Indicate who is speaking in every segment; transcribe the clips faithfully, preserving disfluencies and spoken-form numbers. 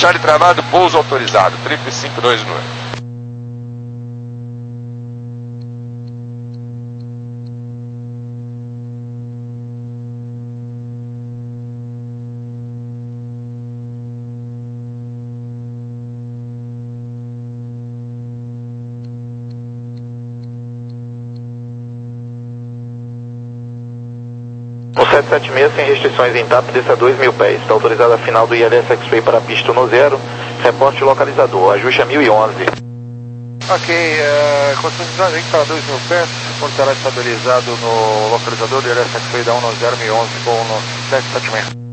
Speaker 1: Charlie travado, pouso autorizado, trip cinco dois no oito.
Speaker 2: O sete sete seis sem restrições em T A P, desça dois mil pés. Está autorizado a final do I L S X-Ray para pista no zero. Reporte localizador, ajuste a mil e onze.
Speaker 3: Ok, uh, condições de para dois mil pés, portará estabilizado no localizador do I L S X-Ray da um no zero mil e onze com o sete sete seis.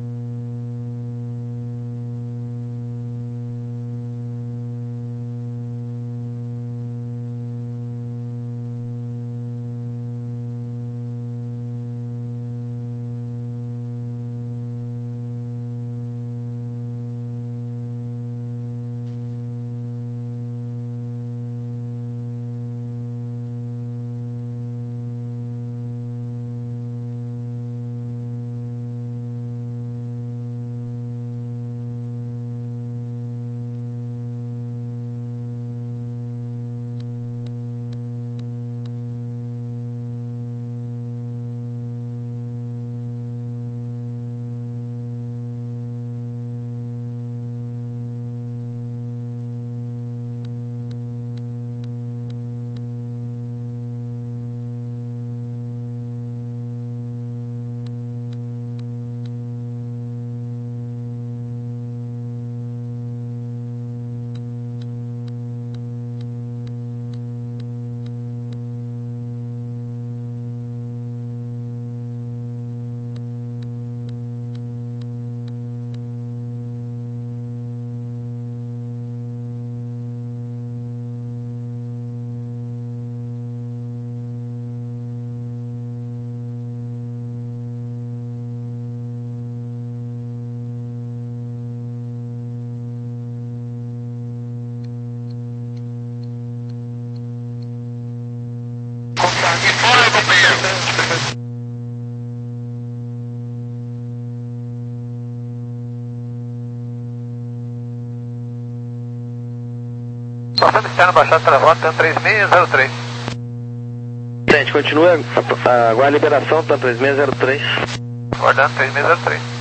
Speaker 2: Passando externo, baixado, telefone, três seis zero três. Gente, continua a, a liberação, tá três seis zero três. Guardando três seis zero três.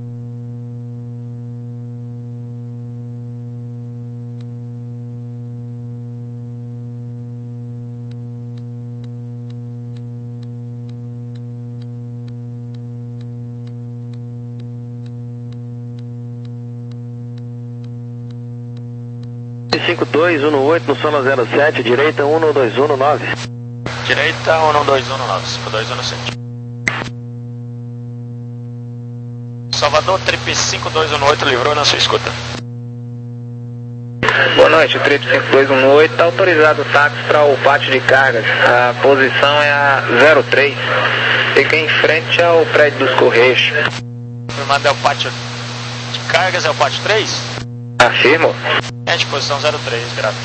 Speaker 2: cinco dois um oito no sono zero sete, direita um dois um nove.
Speaker 4: Direita um dois um nove, cinco dois um sete. Salvador, trip cinco dois um oito, livrou na sua escuta.
Speaker 2: Boa noite, o trip cinco dois um oito está autorizado o táxi para o pátio de cargas. A posição é a zero três. Fica em frente ao prédio dos Correios.
Speaker 4: Confirmado, é o pátio de cargas, é o pátio três?
Speaker 2: Afirmo.
Speaker 4: É de posição zero três, grato.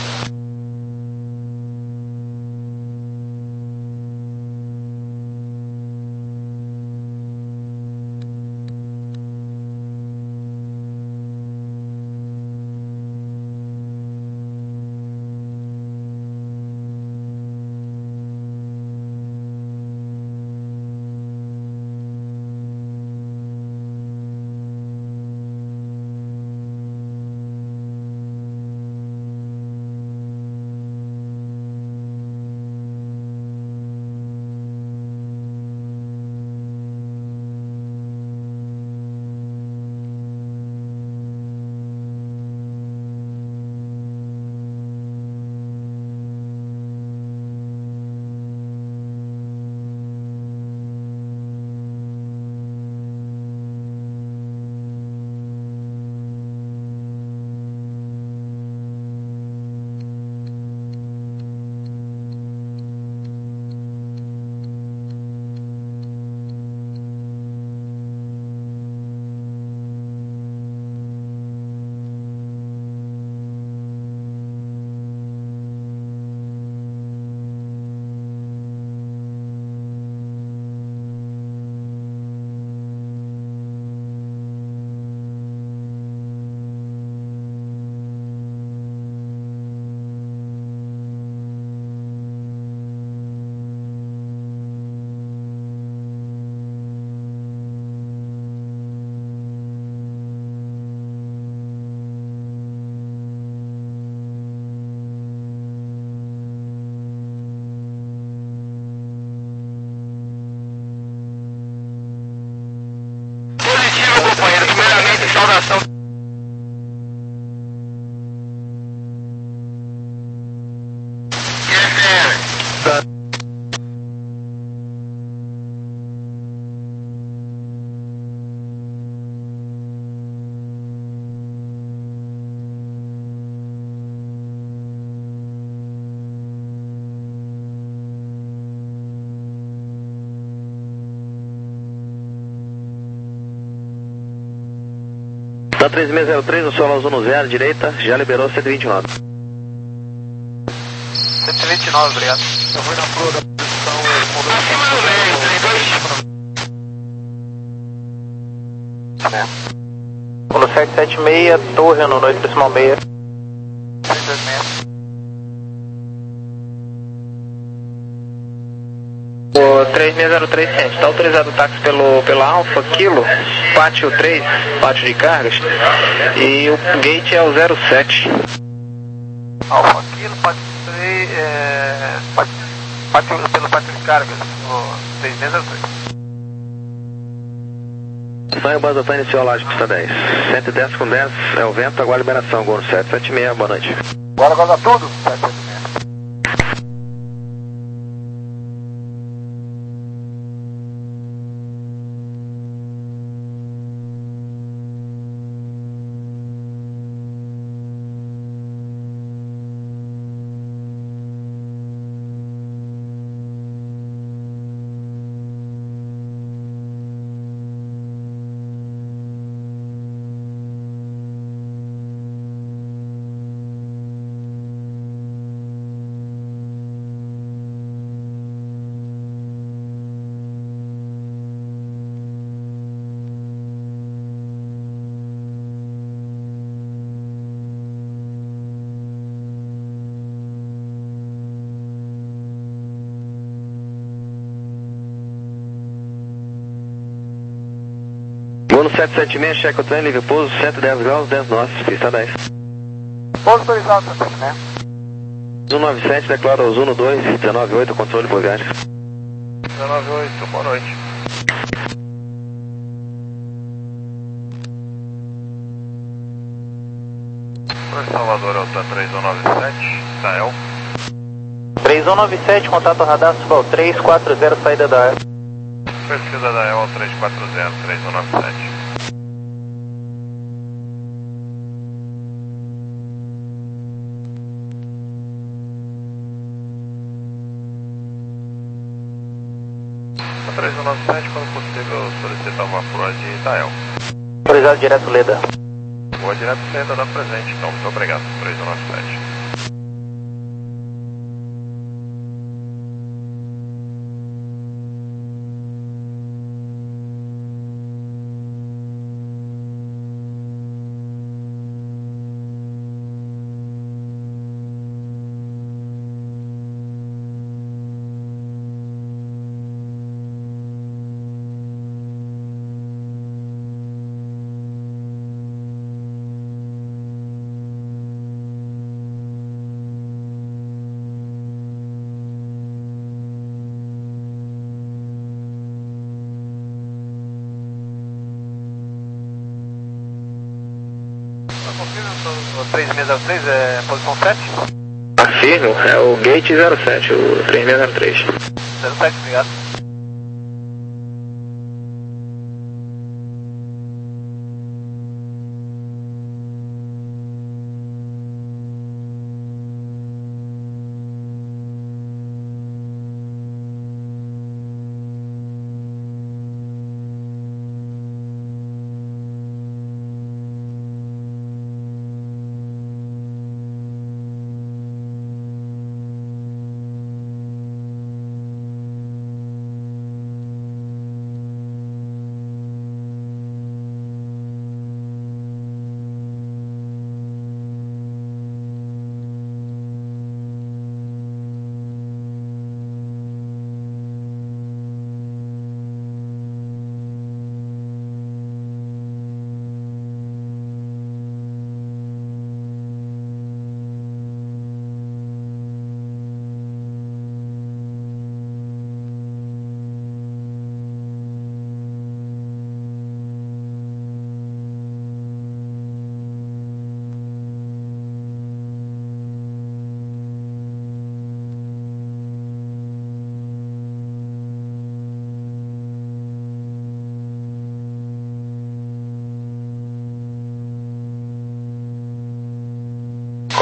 Speaker 4: liberação.
Speaker 2: Da três seis zero três, o solo azul no zero, direita, já liberou cento e vinte e nove.
Speaker 3: cento e vinte e nove, obrigado. Eu fui na flor da posição...
Speaker 4: Acima do meio, três dois.
Speaker 2: Polo sete sete seis, torre no noite decimal meia.
Speaker 3: três dois seis.
Speaker 2: O três seis zero três Cent, está autorizado o táxi pelo, pela Alfa, Kilo, pátio três, pátio de cargas, e o gate é o zero sete.
Speaker 3: Alfa Kilo, pátio três, é, pátio, pátio, pelo pátio de cargas, o três seis zero três.
Speaker 2: Sonho Bazotão iniciou lá de pista dez. cento e dez com dez, é o vento, agora liberação, Gol no sete sete seis, boa noite.
Speaker 3: Agora goza tudo, sete sete seis.
Speaker 2: Gol no sete sete seis, checa o trem, livre pouso, cento e dez graus, dez nós, pista dez.
Speaker 3: Pouso autorizado, sete sete seis.
Speaker 2: um nove sete, declara o Zuno dois, dezenove oito, controle por viagem.
Speaker 3: dezenove oito, boa noite. Por Salvador, Alta três um nove sete, Israel.
Speaker 2: três um nove sete, contato radar, Subal três quatro zero, saída da área.
Speaker 3: Pesquisa da E L três quatro zero, três um nove sete. três um nove sete, quando possível, solicitar uma proa de Itael.
Speaker 2: Autorizado direto Leda.
Speaker 3: Boa direto Leda da presente, então, muito obrigado, três um nove sete. O três seis zero três é posição sete?
Speaker 2: Afirmo, é o gate zero sete, o três seis zero três.
Speaker 3: zero sete, obrigado.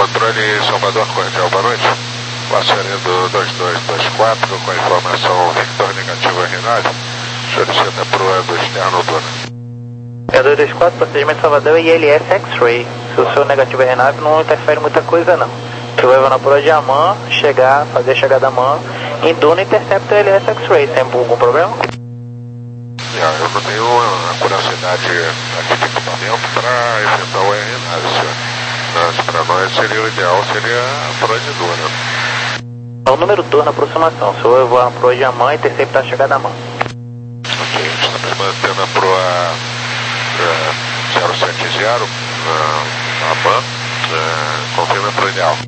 Speaker 1: Controle Salvador, cordial, boa noite. Passando dois dois dois quatro com a informação Victor negativo R nove. Solicita proa do externo Duna.
Speaker 2: É dois dois quatro, procedimento Salvador e I L S X-Ray. Se o seu negativo R nove não interfere muita coisa não. Você vai levar na proa de Amman, chegar, fazer a chegada Amman, em Duna intercepta o I L S X-Ray. Tem algum problema?
Speaker 1: Yeah, eu não tenho a curiosidade aqui de equipamento para efetuar o R nove, senhor. Mas para nós seria o ideal, seria a proa de Duna.
Speaker 2: É o número dois na aproximação. Se eu levar na proa de Amman, interceptar a chegada Amman.
Speaker 1: Ok, estamos mantendo a proa uh, zero sete zero, uh, Amman, uh, confirma para o ideal.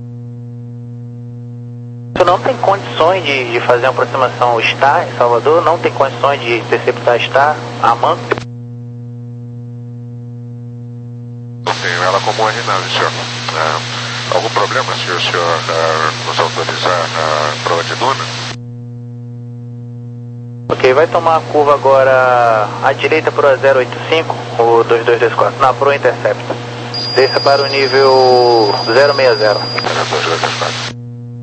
Speaker 2: Tu não tem condições de, de fazer uma aproximação Star em Salvador? Não tem condições de interceptar Star, Amman?
Speaker 1: Não tenho ela como R nove, senhor. Uh, algum problema se o senhor uh, nos autorizar a proa de Duna?
Speaker 2: Ok, vai tomar a curva agora à direita para o zero oito cinco, o dois dois dois quatro, na proa intercepta. Desça para o nível zero seis zero.
Speaker 1: dois dois dois quatro.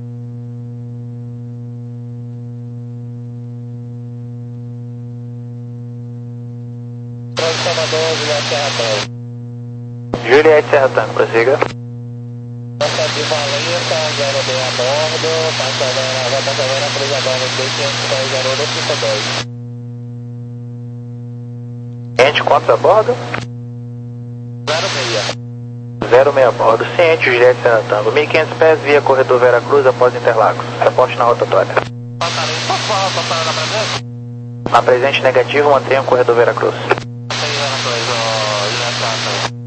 Speaker 2: Juliette Serra Tango, prossiga.
Speaker 5: De Valença, zero dois a bordo, passando, vai passando na cruz agora, dois cinco dois zero dois cinco dois.
Speaker 2: Ciente, quantos a bordo?
Speaker 5: zero seis.
Speaker 2: zero seis a bordo, ciente, Juliette Serra Tango, mil e quinhentos pés via corredor Veracruz após Interlagos. Reporte na rotatória.
Speaker 5: Passarinho, posso falar, posso falar na presença?
Speaker 2: Na presente negativo, mantenha o corredor Veracruz.
Speaker 5: Tem Veracruz, ó, Juliette Serra Tango.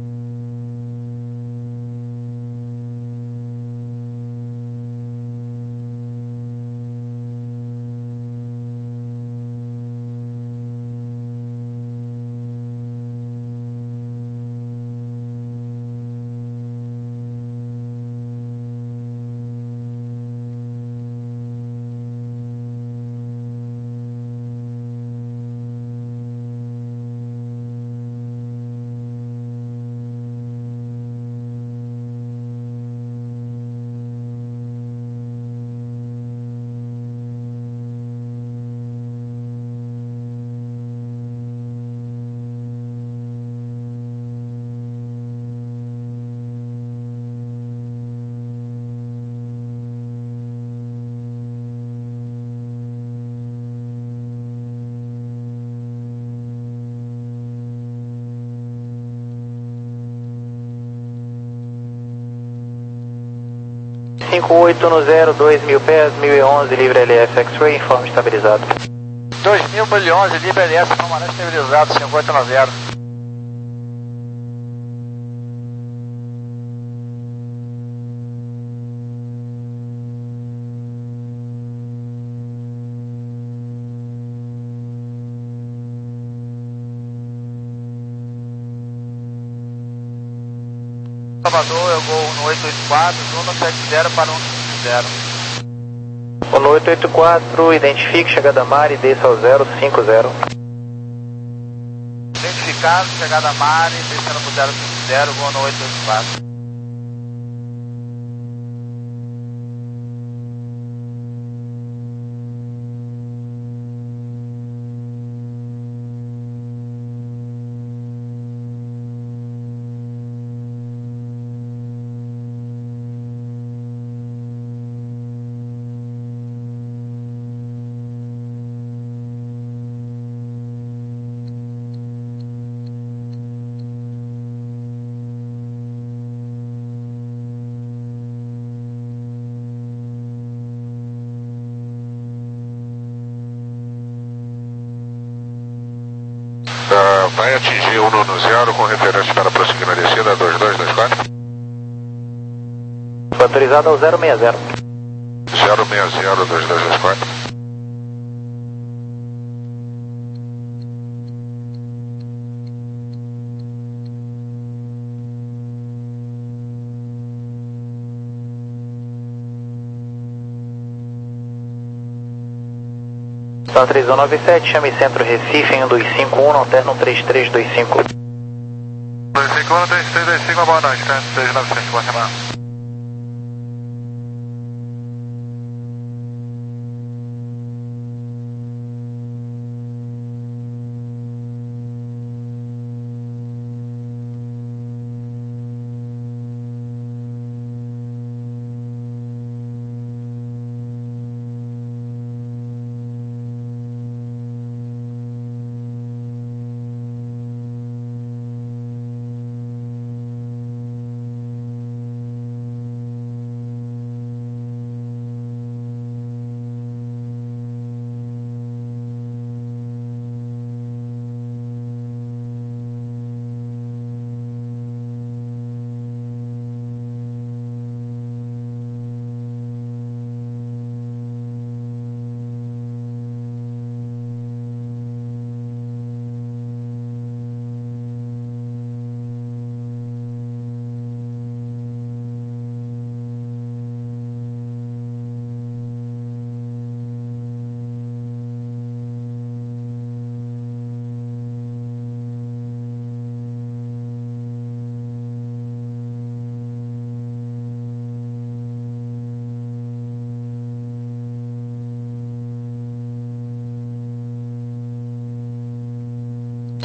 Speaker 2: cinco oito no zero, dois mil pés, mil e onze, livre L S X-Ray, informe estabilizado.
Speaker 5: dois mil, mil e onze, livre L S, permanece estabilizado, cinco oito no zero. Salvador, eu vou no oito oito quatro, Duna sete zero para um cinco zero.
Speaker 2: No oito oito quatro, identifique chegada a mar e desça ao zero cinco zero.
Speaker 5: Identificado, chegada a mar e descendo para o zero cinco zero, vou no oito oito quatro.
Speaker 1: Uh, vai atingir um no zero com referência para prosseguir na descida dois dois dois quatro.
Speaker 2: Foi autorizado ao zero seis zero.
Speaker 1: zero seis zero dois dois dois quatro.
Speaker 2: São três um nove sete, chame Centro Recife em um dois cinco um, alterno três três dois cinco.
Speaker 3: dois cinco um, três três dois cinco, boa noite, três nove sete, boa semana.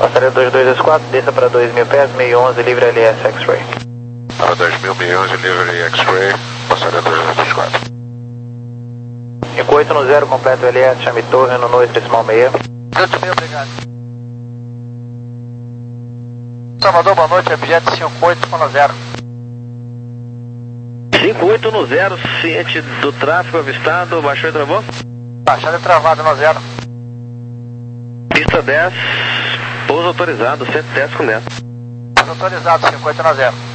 Speaker 2: Passarela dois dois dois quatro, desça para dois mil pés, mil e onze, livre L S X-Ray.
Speaker 1: Para dois mil, mil e onze, livre X-Ray, passarela dois dois dois quatro.
Speaker 2: cinco oito no zero, completo L S, chame torre no noite decimal seis.
Speaker 3: oito meio, obrigado. Salvador, boa noite, objeto cinco oito no zero.
Speaker 6: cinco oito no zero, ciente do tráfego avistado, baixou e travou?
Speaker 3: Baixada e travada no zero.
Speaker 6: Pista dez, pouso autorizado, cento e dez com dez.
Speaker 3: Autorizado, cinco oito no zero.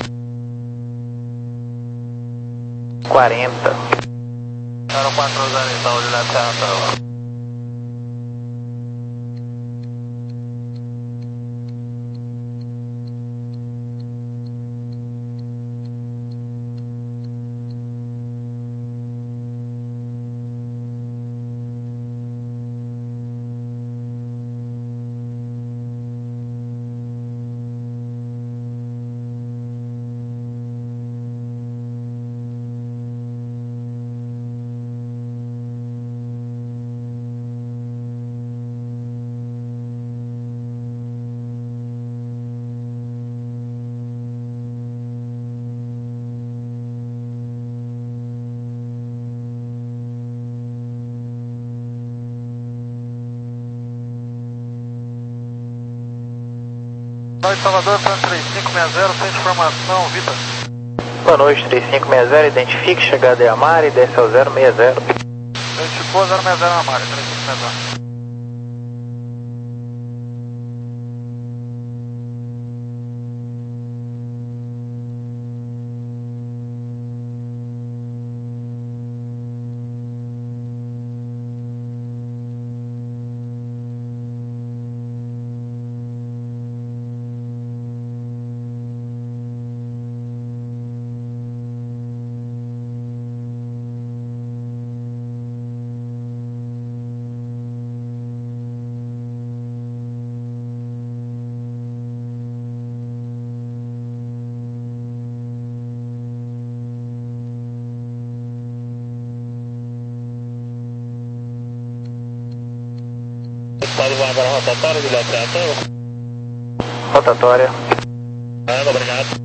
Speaker 2: quarenta.
Speaker 5: zero quatro zero, então, Juliette Serra.
Speaker 3: Noite, Salvador, três cinco seis zero, sem informação, Vitor.
Speaker 2: Boa noite, três cinco seis zero, identifique, chegada em Amari e desce ao zero seis zero.
Speaker 3: Identificou zero seis zero Amari, três cinco seis zero.
Speaker 5: Pode voar agora rotatória, Juliette Serra?
Speaker 2: Rotatória.
Speaker 5: Ah, obrigado.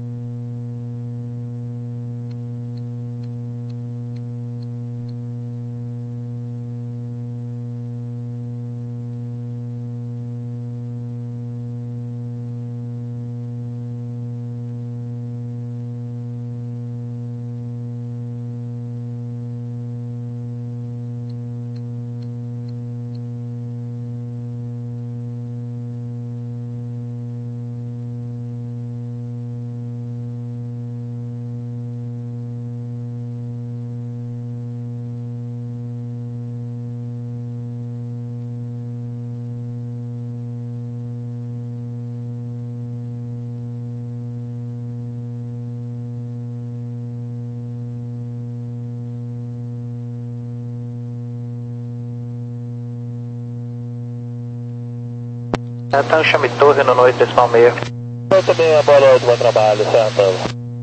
Speaker 2: Então chame torre no noite decimal seis.
Speaker 5: Muito bem, boa noite, bom trabalho, certo?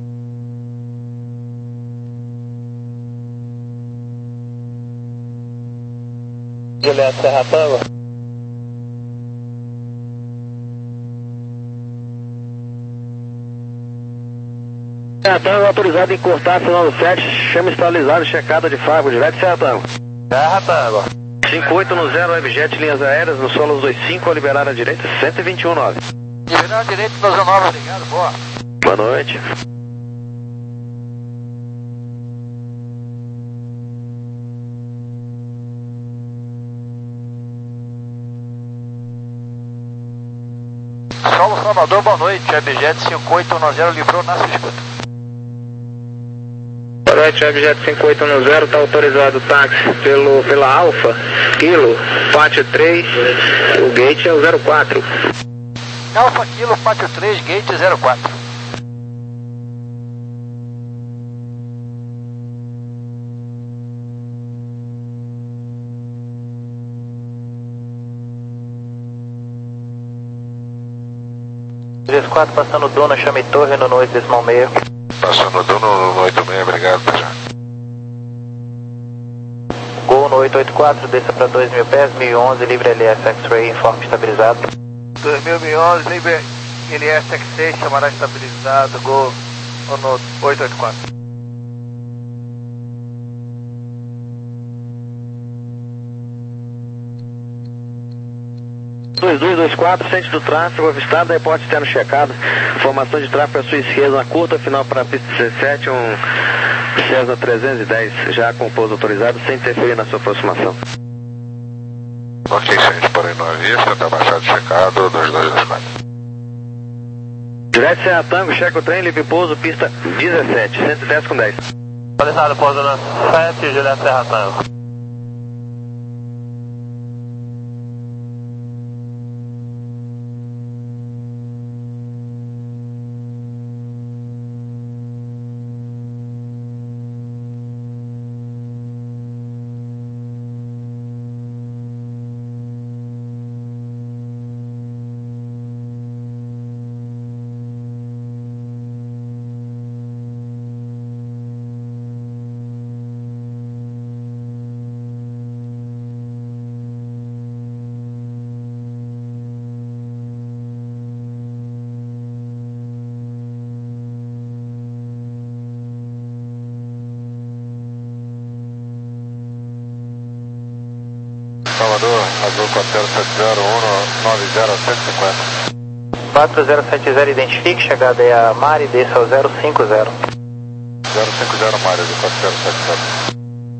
Speaker 5: Juliette Serra Tango.
Speaker 6: Serra Tango autorizado em cortar sinal do sete, chama estabilizado, checada de Fargo, direto Serra Tango.
Speaker 5: Serra Tango.
Speaker 6: cinco oito no zero, Webjet, linhas aéreas, no solo dois cinco, ao liberar a direita, cento e vinte e um nove.
Speaker 3: Liberar a direita, doze nove, obrigado, boa.
Speaker 6: Boa noite.
Speaker 3: Solo Salvador, boa noite, Webjet cinco oito um zero, livrou na sua escuta.
Speaker 2: Boa noite, Webjet cinco oito um zero, está autorizado o táxi pelo, pela Alfa, Kilo, Pátio três, o gate é o zero quatro.
Speaker 3: Alfa Kilo, Pátio três, gate zero quatro.
Speaker 2: três quatro passando Dona, chame torre no noite decimal seis.
Speaker 1: Passando Dono no oito seis, obrigado, tá já.
Speaker 2: Gol no oito oito quatro, desça para dois mil pés, mil e onze, livre L S X-Ray, informe estabilizado.
Speaker 3: dois mil e onze, Libre L S X seis, chamará estabilizado, Gol no oito oito quatro.
Speaker 6: dois dois dois quatro, centro do tráfego, avistado, reporte externo checado, formação de tráfego à sua esquerda, na curta, final para a pista dezessete, um Cessna trezentos e dez, já com pouso autorizado, sem interferir na sua aproximação.
Speaker 1: Ok, gente, porém não avista, tá baixado checado, dois dois dois quatro.
Speaker 6: Direto Serra Tango, checa o trem, livre pouso, pista dezessete, cento e dez com dez.
Speaker 5: Autorizado, pouso na sete, Direto Serra Tango.
Speaker 1: Salvador, Azul quatro zero sete zero um nove zero sete cinquenta.
Speaker 2: quatro zero sete zero, identifique, chegada é a Mari, desça ao zero cinco zero.
Speaker 1: zero cinco zero, Mário, do quatro zero sete zero.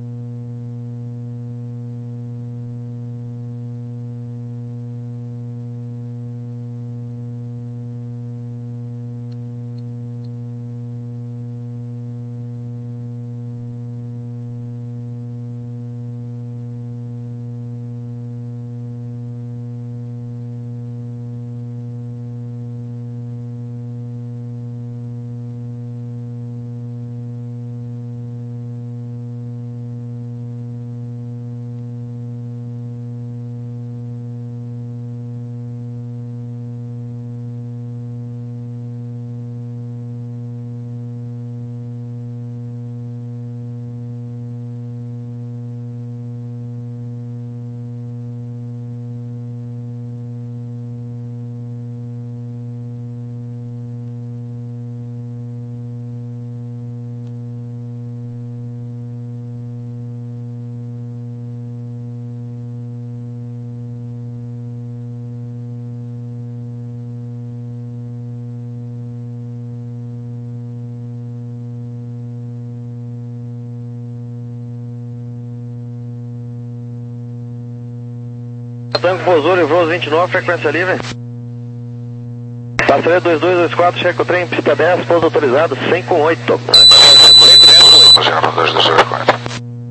Speaker 6: Tango pousou, livrou os vinte e nove, frequência livre. Passageiro dois dois dois quatro, checa o trem, pista dez, pouso autorizado, cem com oito.
Speaker 1: zero dois dois dois quatro.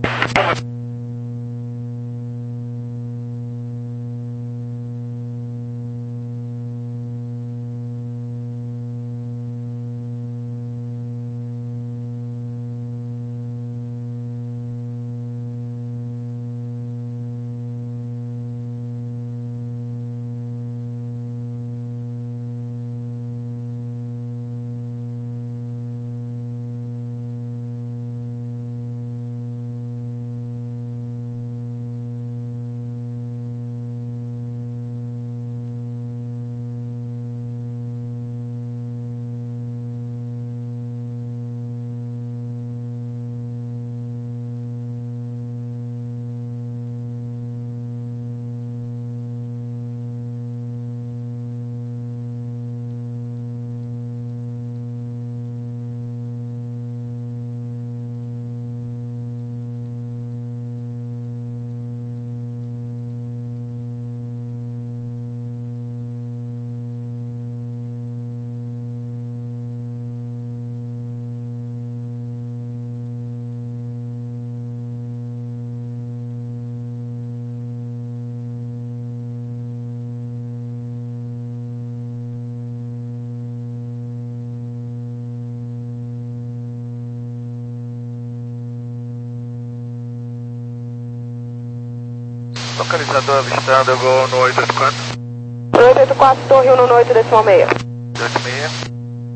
Speaker 3: Localizador avistado, Gol no oito oito quatro.
Speaker 7: oito oito quatro, Torre um no oito, decimal seis.
Speaker 3: oito seis.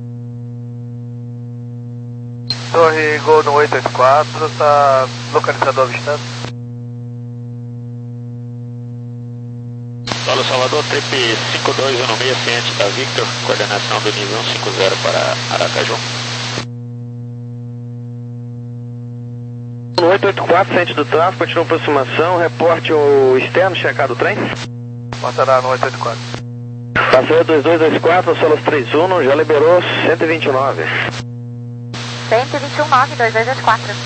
Speaker 3: Torre Gol no oito oito quatro, tá localizador avistado.
Speaker 4: Solo Salvador, trip cinco dois um seis, ciente da Victor, coordenação do nível cento e cinquenta para Aracaju.
Speaker 6: oito oito quatro, ciente do tráfego, continua aproximação, reporte o externo, checado o trem.
Speaker 3: Passará no oito oito quatro.
Speaker 6: Passageiro dois dois dois quatro, Solos três um, já liberou cento e vinte e nove.
Speaker 8: cento e vinte e um, nove, dois dois dois quatro.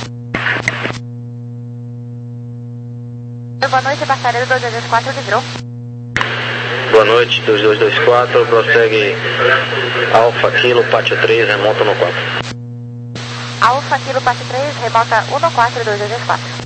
Speaker 8: Boa noite, passageiro dois dois dois quatro, livrou.
Speaker 6: Boa noite, dois dois dois quatro, prossegue Alfa Kilo, Pátio três, remonta no quatro.
Speaker 8: Alfa Kilo Pátio três, remonta um no quatro, dois dois dois quatro.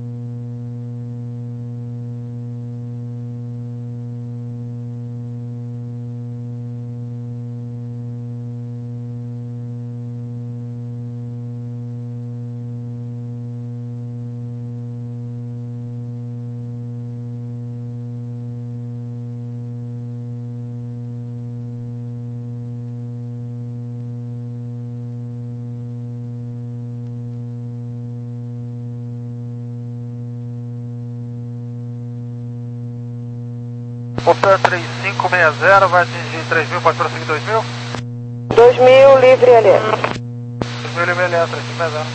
Speaker 3: Optan três cinco seis zero, vai atingir três mil, pode prosseguir dois mil?
Speaker 7: dois mil, livre L S.
Speaker 3: dois mil, livre L S, três cinco seis zero.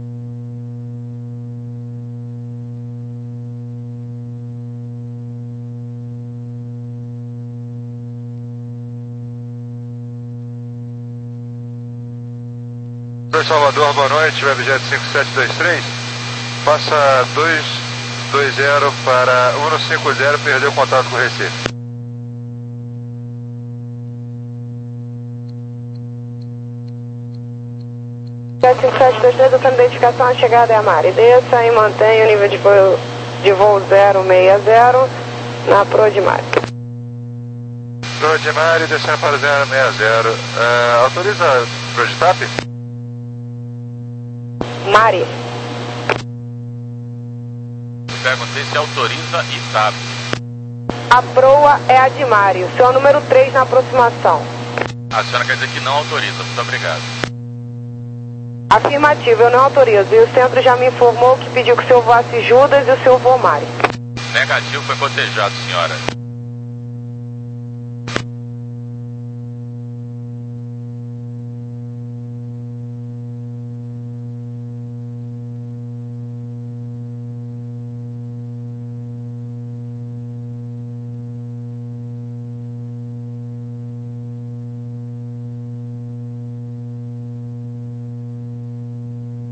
Speaker 3: Salvador, boa noite, Webjet cinco sete dois três, passa dois dois zero para um cinco zero, perdeu contato com o Recife.
Speaker 7: cinco sete dois três, a sua identificação, a chegada é a Mari. Desça e mantenha o nível de voo, de voo zero seis zero na Pro de Mari.
Speaker 3: Pro de Mari, descendo para zero seis zero. Uh, autoriza Pro de T A P?
Speaker 7: Mari.
Speaker 4: Perguntei se autoriza e sabe.
Speaker 7: A proa é a de Mari, o seu número três na aproximação.
Speaker 4: A senhora quer dizer que não autoriza, muito obrigado.
Speaker 7: Afirmativo, eu não autorizo. E o centro já me informou que pediu que o senhor voasse Judas e o senhor voou Mari.
Speaker 4: Negativo, foi cotejado, senhora.